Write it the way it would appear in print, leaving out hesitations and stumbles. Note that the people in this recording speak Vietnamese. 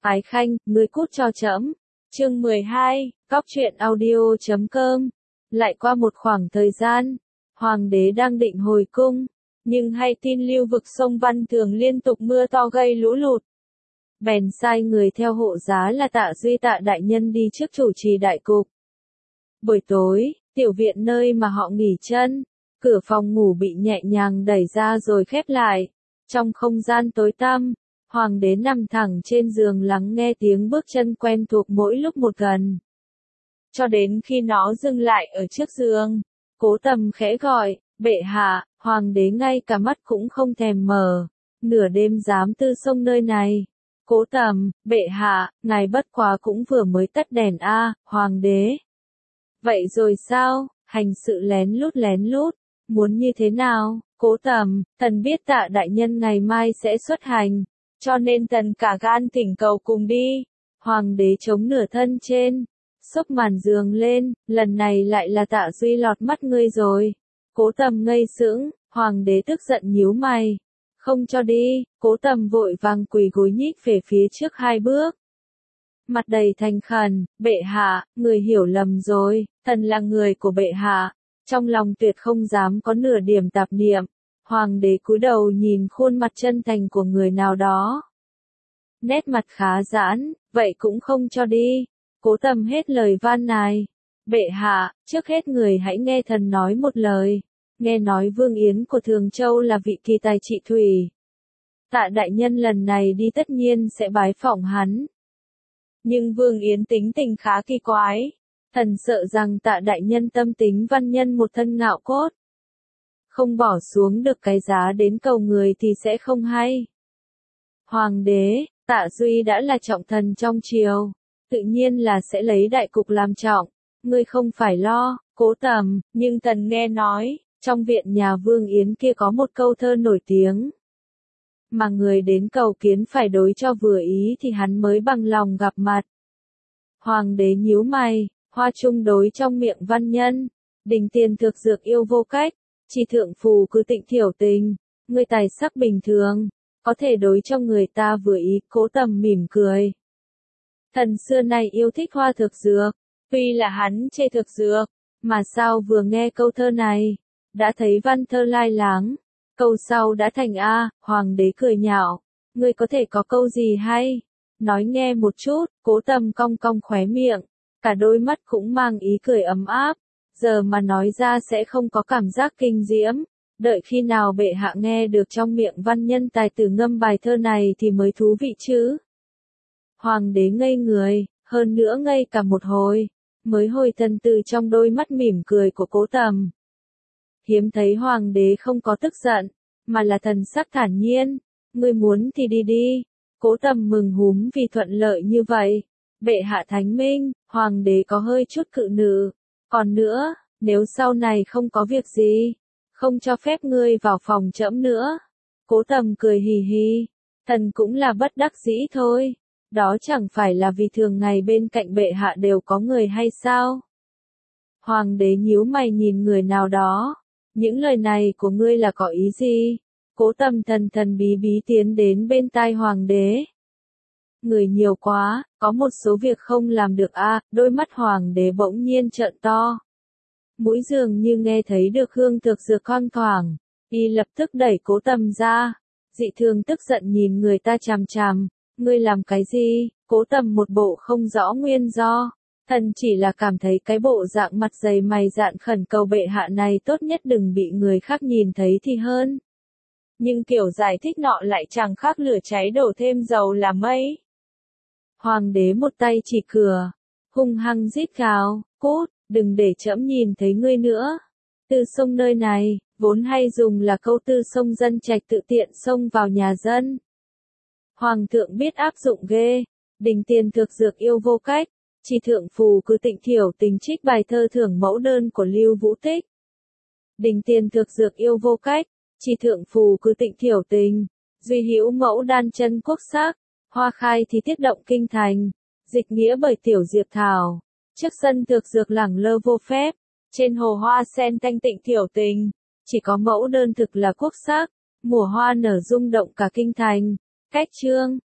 Ái Khanh, ngươi cút cho trẫm. Chương 12, Cóc truyện audio.com. Lại qua một khoảng thời gian, hoàng đế đang định hồi cung, nhưng hay tin lưu vực sông Văn Thường liên tục mưa to gây lũ lụt. Bèn sai người theo hộ giá là Tạ Duy Tạ đại nhân đi trước chủ trì đại cục. Buổi tối, tiểu viện nơi mà họ nghỉ chân, cửa phòng ngủ bị nhẹ nhàng đẩy ra rồi khép lại. Trong không gian tối tăm, hoàng đế nằm thẳng trên giường lắng nghe tiếng bước chân quen thuộc mỗi lúc một gần. Cho đến khi nó dừng lại ở trước giường, Cố Tầm khẽ gọi, bệ hạ. Hoàng đế ngay cả mắt cũng không thèm mở, nửa đêm dám tư xông nơi này. Cố Tầm, bệ hạ, ngài bất quá cũng vừa mới tắt đèn a, hoàng đế. Vậy rồi sao, hành sự lén lút, muốn như thế nào? Cố Tầm, thần biết Tạ đại nhân ngày mai sẽ xuất hành, cho nên thần cả gan thỉnh cầu cùng đi. Hoàng đế chống nửa thân trên, xốc màn giường lên, lần này lại là Tạ Duy lọt mắt ngươi rồi. Cố Tầm ngây sững, hoàng đế tức giận nhíu mày. Không cho đi, Cố Tầm vội vàng quỳ gối nhích về phía trước 2 bước. Mặt đầy thành khẩn, bệ hạ, người hiểu lầm rồi, thần là người của bệ hạ. Trong lòng tuyệt không dám có nửa điểm tạp niệm. Hoàng đế cúi đầu nhìn khuôn mặt chân thành của người nào đó. Nét mặt khá giãn, vậy cũng không cho đi. Cố Tầm hết lời van nài. Bệ hạ, trước hết người hãy nghe thần nói một lời. Nghe nói Vương Yến của Thường Châu là vị kỳ tài trị thủy. Tạ đại nhân lần này đi tất nhiên sẽ bái phỏng hắn. Nhưng Vương Yến tính tình khá kỳ quái. Thần sợ rằng Tạ đại nhân tâm tính văn nhân một thân ngạo cốt. Không bỏ xuống được cái giá đến cầu người thì sẽ không hay. Hoàng đế, Tạ Duy đã là trọng thần trong triều. Tự nhiên là sẽ lấy đại cục làm trọng. Ngươi không phải lo, Cố Tầm, nhưng thần nghe nói, trong viện nhà Vương Yến kia có một câu thơ nổi tiếng. Mà người đến cầu kiến phải đối cho vừa ý thì hắn mới bằng lòng gặp mặt. Hoàng đế nhíu mày, hoa trung đối trong miệng văn nhân, đình tiền thực dược yêu vô cách, chỉ thượng phù cứ tịnh thiểu tình, người tài sắc bình thường, có thể đối cho người ta vừa ý. Cố Tầm mỉm cười. Thần xưa nay yêu thích hoa thực dược, tuy là hắn chê thực dược, mà sao vừa nghe câu thơ này, đã thấy văn thơ lai láng, câu sau đã thành A. Hoàng đế cười nhạo, ngươi có thể có câu gì hay? Nói nghe một chút. Cố Tầm cong cong khóe miệng, cả đôi mắt cũng mang ý cười ấm áp, giờ mà nói ra sẽ không có cảm giác kinh diễm, đợi khi nào bệ hạ nghe được trong miệng văn nhân tài tử ngâm bài thơ này thì mới thú vị chứ. Hoàng đế ngây người, hơn nữa ngây cả một hồi, mới hồi thần từ trong đôi mắt mỉm cười của Cố Tầm. Hiếm thấy hoàng đế không có tức giận, mà là thần sắc thản nhiên. Ngươi muốn thì đi đi. Cố Tầm mừng húm vì thuận lợi như vậy. Bệ hạ thánh minh, hoàng đế có hơi chút cự nữ. Còn nữa, nếu sau này không có việc gì, không cho phép ngươi vào phòng trẫm nữa. Cố Tầm cười hì hì. Thần cũng là bất đắc dĩ thôi. Đó chẳng phải là vì thường ngày bên cạnh bệ hạ đều có người hay sao? Hoàng đế nhíu mày nhìn người nào đó. Những lời này của ngươi là có ý gì? Cố Tầm thần bí bí tiến đến bên tai hoàng đế. Người nhiều quá, có một số việc không làm được a. Đôi mắt hoàng đế bỗng nhiên trợn to. Mũi dường như nghe thấy được hương thực dược thoang thoảng. Y lập tức đẩy Cố Tầm ra. Dị thường tức giận nhìn người ta chằm chằm. Ngươi làm cái gì? Cố Tầm một bộ không rõ nguyên do. Thần chỉ là cảm thấy cái bộ dạng mặt dày mày dạn khẩn cầu bệ hạ này tốt nhất đừng bị người khác nhìn thấy thì hơn. Nhưng kiểu giải thích nọ lại chẳng khác lửa cháy đổ thêm dầu làm mây. Hoàng đế một tay chỉ cửa, hung hăng rít gào, cút, đừng để trẫm nhìn thấy ngươi nữa. Tư xông nơi này, vốn hay dùng là câu tư xông dân trạch tự tiện xông vào nhà dân. Hoàng thượng biết áp dụng ghê, đình tiền thực dược yêu vô cách, chỉ thượng phù cứ tịnh thiểu tình trích bài thơ thưởng mẫu đơn của Lưu Vũ Tích. Đình tiền thực dược yêu vô cách, chỉ thượng phù cứ tịnh thiểu tình, duy hữu mẫu đan chân quốc sắc, hoa khai thì tiết động kinh thành, dịch nghĩa bởi tiểu diệp thảo, trước sân thực dược lẳng lơ vô phép, trên hồ hoa sen thanh tịnh thiểu tình, chỉ có mẫu đơn thực là quốc sắc, mùa hoa nở rung động cả kinh thành. Cách chương